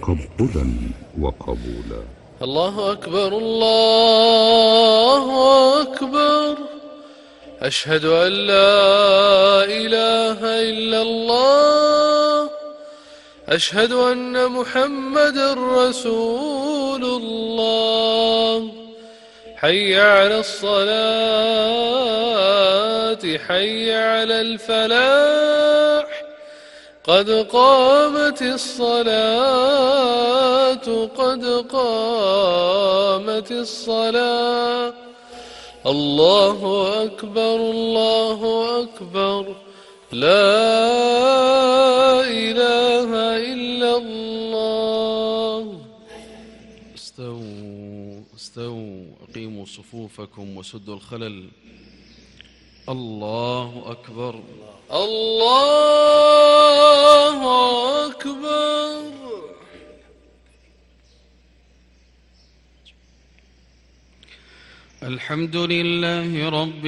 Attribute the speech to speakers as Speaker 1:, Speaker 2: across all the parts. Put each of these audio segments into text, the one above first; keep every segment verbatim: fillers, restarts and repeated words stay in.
Speaker 1: تقبلا وقبولا.
Speaker 2: الله أكبر الله أكبر، أشهد أن لا إله إلا الله، أشهد أن محمدا رسول الله. حي على الصلاة، حي على الفلاح، قد قامت الصلاة، قد قامت الصلاة. الله أكبر الله أكبر، لا إله إلا الله.
Speaker 3: استووا استووا، أقيموا صفوفكم وسدوا الخلل. الله أكبر
Speaker 2: الله أكبر.
Speaker 3: الحمد لله رب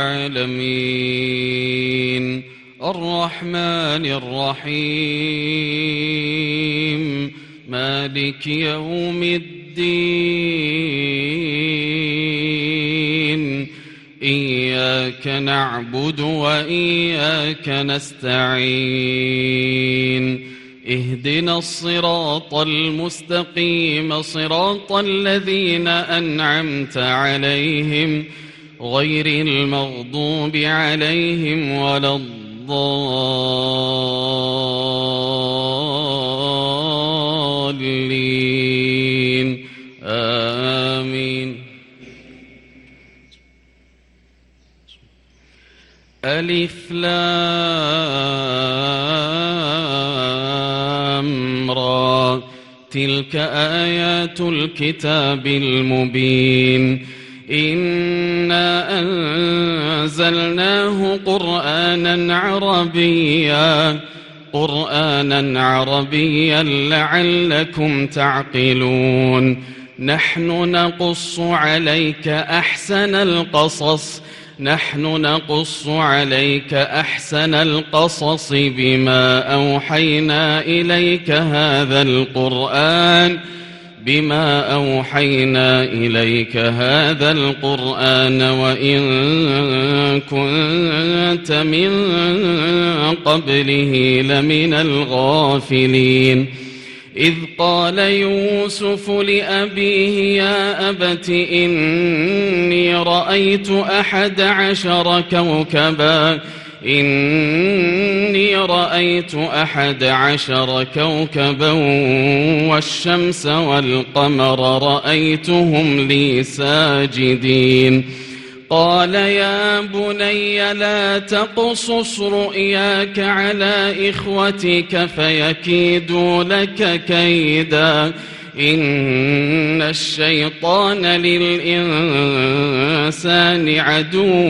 Speaker 3: العالمين، الرحمن الرحيم، مالك يوم الدين. إياك نعبد وإياك نستعين، اهدنا الصراط المستقيم، صراط الذين أنعمت عليهم غير المغضوب عليهم ولا الضالين، آمين. ألف لام را، تلك آيات الكتاب المبين. إنا أنزلناه قرآنا عربيا قرآنا عربيا لعلكم تعقلون. نحن نقص عليك أحسن القصص نحن نقص عليك أحسن القصص بما أوحينا إليك هذا القرآن بما أوحينا إليك هذا القرآن وإن كنت من قبله لمن الغافلين. إذ قال يوسف لأبيه يا أبت إني رأيت أحد عشر كوكبا إني رأيت أحد عشر كوكبا والشمس والقمر رأيتهم لي ساجدين. قال يا بني لا تقصص رؤياك على إخوتك فيكيدوا لك كيدا إن الشيطان للإنسان عدو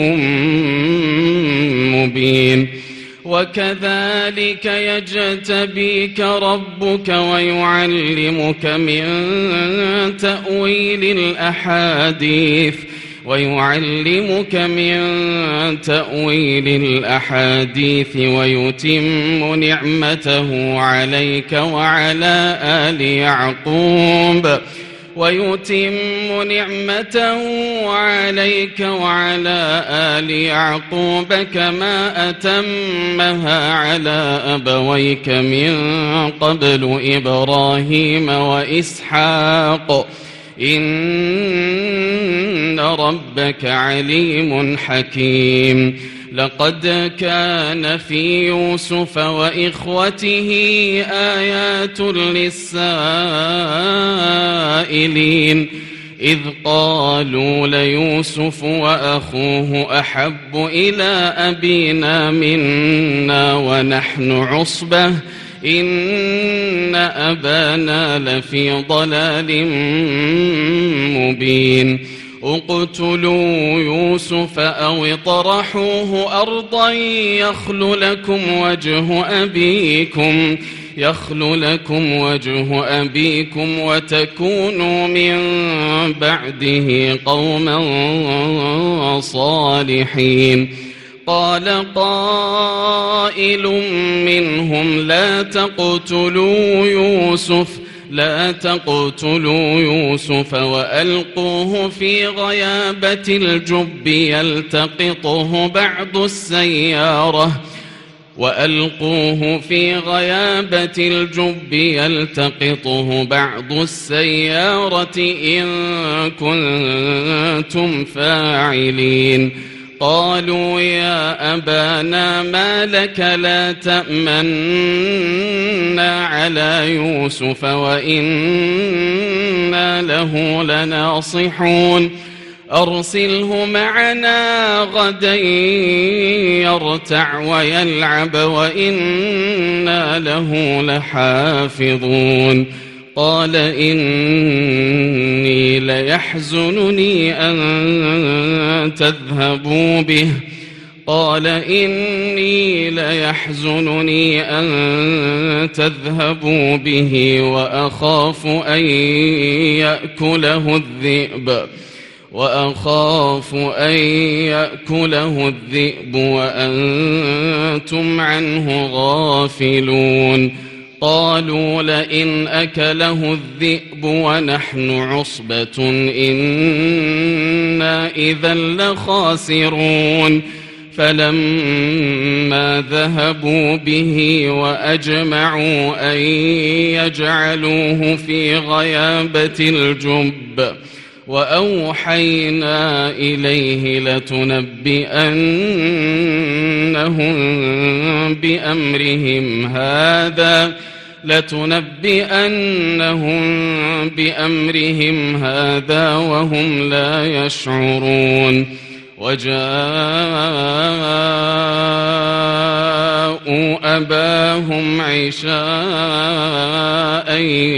Speaker 3: مبين. وكذلك يجتبيك ربك ويعلمك من تأويل الأحاديث ويعلمك من تأويل الأحاديث ويتم نعمته عليك وعلى آل يعقوب ويتم نعمته عليك وعلى آل يعقوب كما أتمها على أبويك من قبل إبراهيم وإسحاق إن ربك عليم حكيم. لقد كان في يوسف وإخوته آيات للسائلين إذ قالوا ليوسف وأخوه أحب إلى أبينا منا ونحن عصبة إن أبانا لفي ضلال مبين. اقتلوا يوسف أو اطرحوه أرضا يخل لكم وجه أبيكم يخل لكم وجه أبيكم وتكونوا من بعده قوما صالحين. قال قائل منهم لا تقتلوا يوسف
Speaker 4: لا تقتلوا يوسف وألقوه في غيابة الجب يلتقطه بعض السيارة وألقوه في غيابة الجب يلتقطه بعض السيارة إن كنتم فاعلين قالوا يا أبانا ما لك لا تأمنا على يوسف وإنا له لناصحون أرسله معنا غدا يرتع ويلعب وإنا له لحافظون قال إني ليحزنني أن تذهبوا به قال إني ليحزنني أن تذهبوا به وأخاف أن يأكله الذئب وأخاف أن يأكله الذئب وأنتم عنه غافلون قالوا لئن أكله الذئب ونحن عصبة إنا إذا لخاسرون فلما ذهبوا به وأجمعوا أن يجعلوه في غيابة الجب وأوحينا إليه لتنبئنهم بأمرهم هذا لتنبئنهم بأمرهم هذا وهم لا يشعرون وجاءوا أباهم عشاء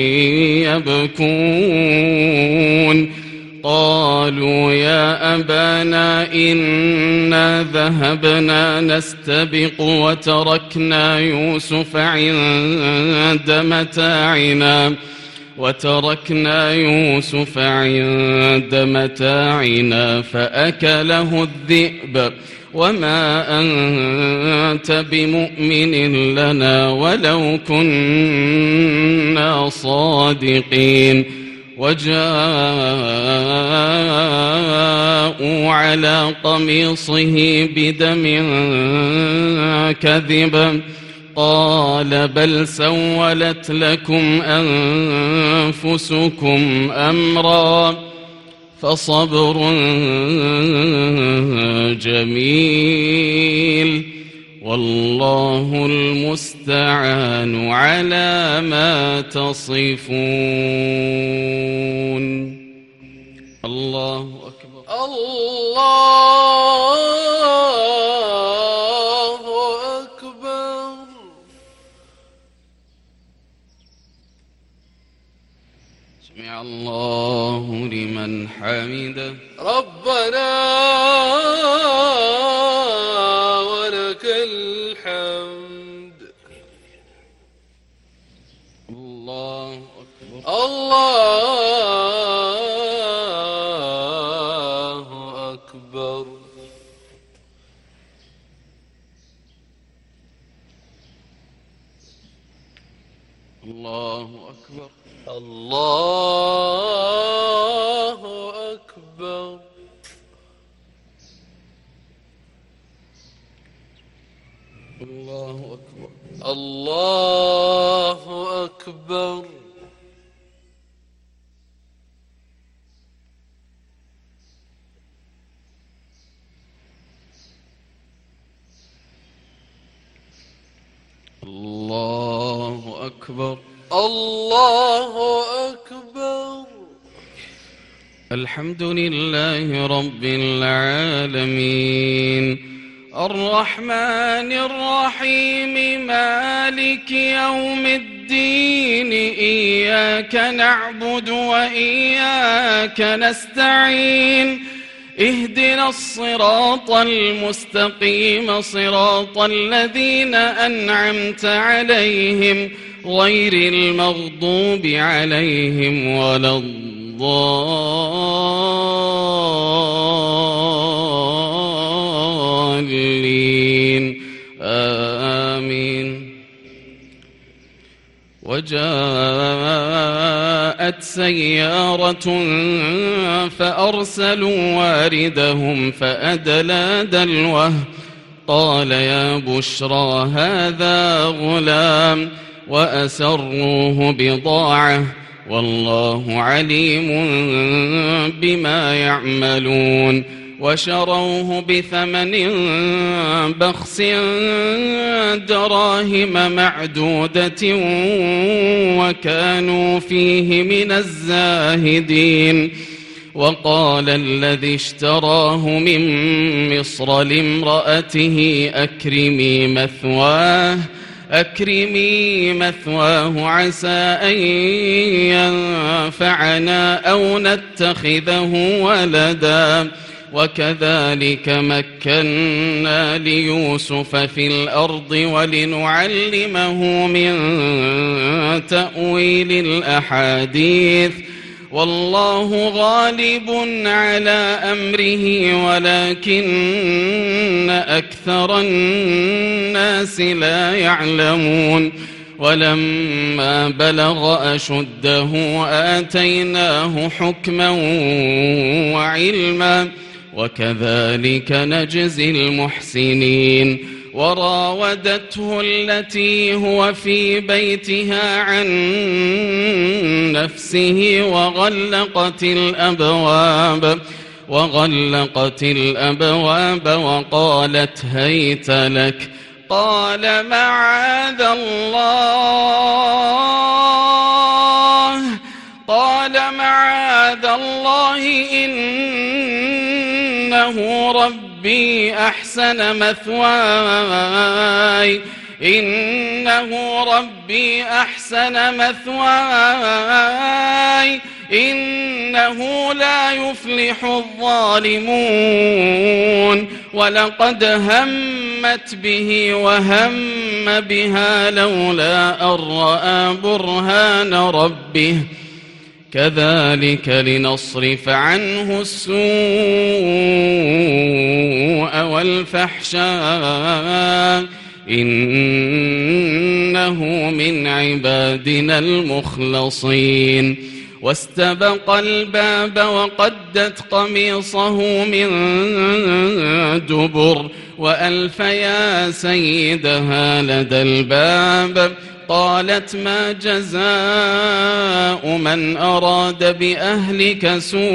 Speaker 4: يبكون قالوا يا أبانا إنا ذهبنا نستبق وتركنا يوسف عند متاعنا وتركنا يوسف عند متاعنا فأكله الذئب وما أنت بمؤمن لنا ولو كنا صادقين وجاءوا على قميصه بدم كذب قال بل سولت لكم أنفسكم أمرا فصبر جميل والله المستعان على ما تصفون. الله أكبر.
Speaker 2: الله أكبر.
Speaker 4: سمع الله لمن حمده.
Speaker 2: ربنا ولك الحمد.
Speaker 4: الله أكبر.
Speaker 2: الله أكبر.
Speaker 4: الله أكبر.
Speaker 2: الله أكبر.
Speaker 4: الله أكبر.
Speaker 2: الله أكبر.
Speaker 4: الله أكبر.
Speaker 2: الله أكبر.
Speaker 4: الحمد لله رب العالمين الرحمن الرحيم مالك يوم الدين إياك نعبد وإياك نستعين اهدنا الصراط المستقيم صراط الذين أنعمت عليهم غير المغضوب عليهم ولا الضالين آمين. وجاء جاءت سيارة فأرسلوا واردهم فأدلى دلوه قال يا بشرى هذا غلام وأسروه بضاعة والله عليم بما يعملون وشروه بثمن بخس دراهم معدودة وكانوا فيه من الزاهدين وقال الذي اشتراه من مصر لامرأته أكرمي مثواه أكرمي مثواه عسى أن ينفعنا أو نتخذه ولدا وكذلك مكنا ليوسف في الأرض ولنعلمه من تأويل الأحاديث والله غالب على أمره ولكن أكثر الناس لا يعلمون ولما بلغ أشده آتيناه حكما وعلما وكذلك نجزي المحسنين وراودته التي هو في بيتها عن نفسه وغلقت الأبواب وغلقت الأبواب وقالت هيت لك قال معاذ الله قال معاذ الله إنه ربي أحسن مثواي إنه ربي أحسن مثواي إنه لا يفلح الظالمون ولقد همت به وهم بها لولا أن رأى برهان ربه كذلك لنصرف عنه السوء والفحشاء إنه من عبادنا المخلصين واستبق الباب وقدت قميصه من دبر وألف يا سيدها لدى الباب قالت ما جزاء من أراد بأهلك سوءا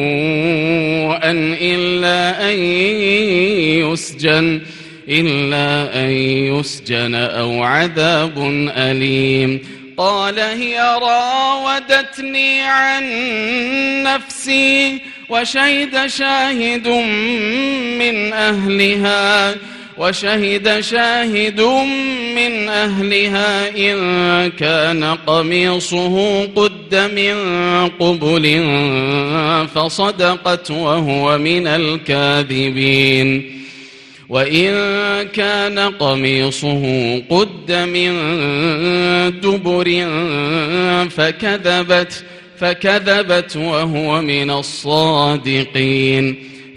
Speaker 4: إلا أن يسجن إلا أن يسجن أو عذاب أليم قال هي راودتني عن نفسي وشهد شاهد من أهلها وشهد شاهد من أهلها إن كان قميصه قد من قبل فصدقت وهو من الكاذبين وإن كان قميصه قد من دبر فكذبت فكذبت وهو من الصادقين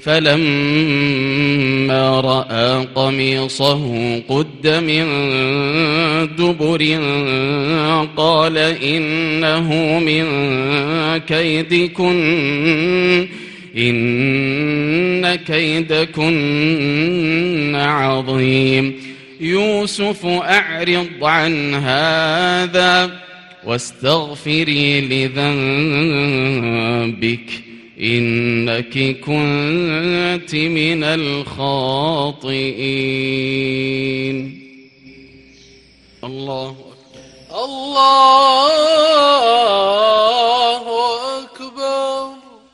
Speaker 4: فلما رأى قميصه قد من دبر قال إنه من كيدكن إن كيدكن عظيم يوسف أعرض عن هذا واستغفري لذنبك إنك كنت من الخاطئين. الله أكبر.
Speaker 2: الله أكبر.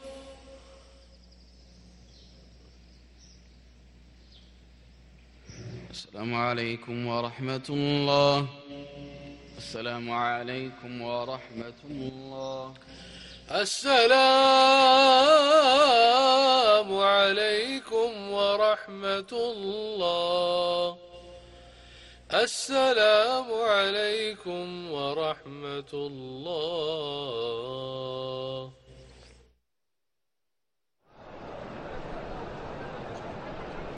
Speaker 4: السلام عليكم ورحمة الله. السلام عليكم ورحمة الله.
Speaker 2: السلام عليكم ورحمة الله. السلام عليكم ورحمة الله.